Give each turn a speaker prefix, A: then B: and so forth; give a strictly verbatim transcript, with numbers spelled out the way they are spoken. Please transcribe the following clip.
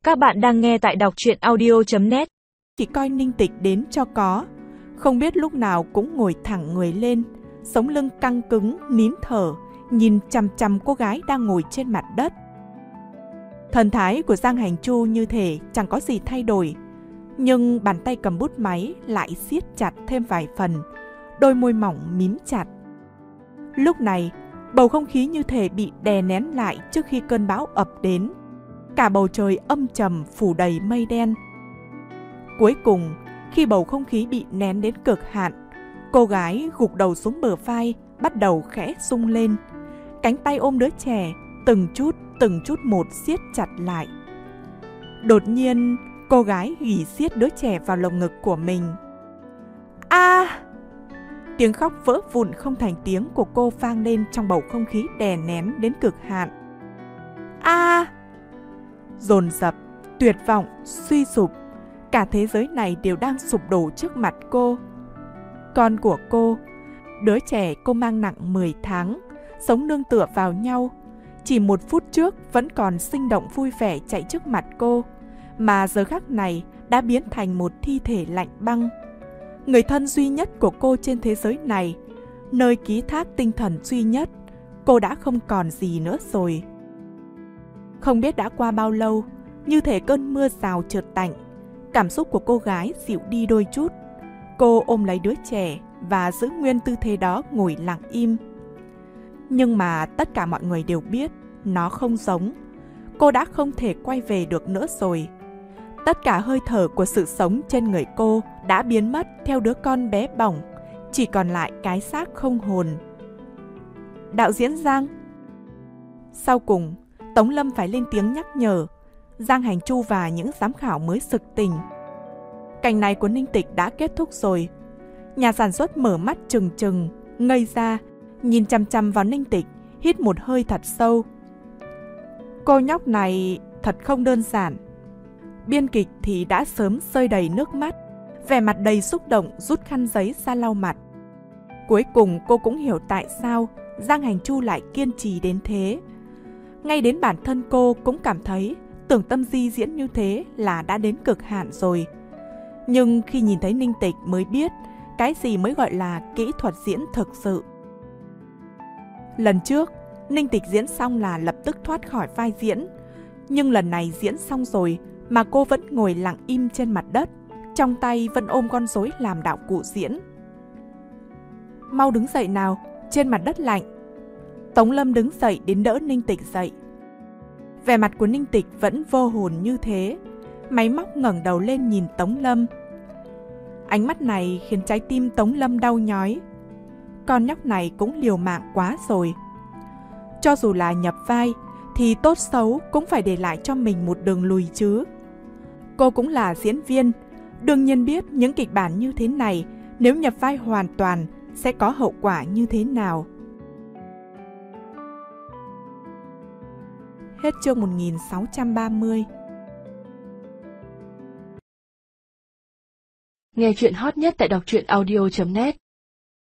A: Các bạn đang nghe tại đọc truyện audio chấm net.
B: Chỉ coi Ninh Tịch đến cho có, không biết lúc nào cũng ngồi thẳng người lên, sống lưng căng cứng, nín thở, nhìn chằm chằm cô gái đang ngồi trên mặt đất. Thần thái của Giang Hành Chu như thể chẳng có gì thay đổi, nhưng bàn tay cầm bút máy lại siết chặt thêm vài phần, đôi môi mỏng mím chặt. Lúc này, bầu không khí như thể bị đè nén lại trước khi cơn bão ập đến. Cả bầu trời âm trầm phủ đầy mây đen. Cuối cùng, khi bầu không khí bị nén đến cực hạn, cô gái gục đầu xuống bờ vai, bắt đầu khẽ rung lên. Cánh tay ôm đứa trẻ, từng chút, từng chút một siết chặt lại. Đột nhiên, cô gái ghì siết đứa trẻ vào lồng ngực của mình. A! À! Tiếng khóc vỡ vụn không thành tiếng của cô vang lên trong bầu không khí đè nén đến cực hạn. A! À! Dồn dập, tuyệt vọng, suy sụp, cả thế giới này đều đang sụp đổ trước mặt cô. Con của cô, đứa trẻ cô mang nặng mười tháng, sống nương tựa vào nhau, chỉ một phút trước vẫn còn sinh động vui vẻ chạy trước mặt cô, mà giờ khắc này đã biến thành một thi thể lạnh băng. Người thân duy nhất của cô trên thế giới này, nơi ký thác tinh thần duy nhất, cô đã không còn gì nữa rồi. Không biết đã qua bao lâu, như thể cơn mưa rào trượt tạnh, cảm xúc của cô gái dịu đi đôi chút. Cô ôm lấy đứa trẻ và giữ nguyên tư thế đó ngồi lặng im. Nhưng mà tất cả mọi người đều biết nó không giống. Cô đã không thể quay về được nữa rồi. Tất cả hơi thở của sự sống trên người cô đã biến mất theo đứa con bé bỏng, chỉ còn lại cái xác không hồn. Đạo diễn Giang. Sau cùng, Tống Lâm phải lên tiếng nhắc nhở. Giang Hành Chu và những giám khảo mới sực tỉnh. Cảnh này của Ninh Tịch đã kết thúc rồi. Nhà sản xuất mở mắt trừng trừng, ngây ra, nhìn chằm chằm vào Ninh Tịch, hít một hơi thật sâu. Cô nhóc này thật không đơn giản. Biên kịch thì đã sớm rơi đầy nước mắt, vẻ mặt đầy xúc động rút khăn giấy ra lau mặt. Cuối cùng cô cũng hiểu tại sao Giang Hành Chu lại kiên trì đến thế. Ngay đến bản thân cô cũng cảm thấy Tưởng Tâm Di diễn như thế là đã đến cực hạn rồi. Nhưng khi nhìn thấy Ninh Tịch mới biết cái gì mới gọi là kỹ thuật diễn thực sự. Lần trước, Ninh Tịch diễn xong là lập tức thoát khỏi vai diễn. Nhưng lần này diễn xong rồi mà cô vẫn ngồi lặng im trên mặt đất, trong tay vẫn ôm con rối làm đạo cụ diễn. Mau đứng dậy nào, trên mặt đất lạnh. Tống Lâm đứng dậy đến đỡ Ninh Tịch dậy. Vẻ mặt của Ninh Tịch vẫn vô hồn như thế, máy móc ngẩng đầu lên nhìn Tống Lâm. Ánh mắt này khiến trái tim Tống Lâm đau nhói. Con nhóc này cũng liều mạng quá rồi. Cho dù là nhập vai, thì tốt xấu cũng phải để lại cho mình một đường lùi chứ. Cô cũng là diễn viên, đương nhiên biết những kịch bản như thế này nếu nhập vai hoàn toàn sẽ có hậu quả như thế nào. Hết chương một nghìn sáu trăm ba mươi.
A: Nghe chuyện hot nhất tại đọc truyện audio chấm net.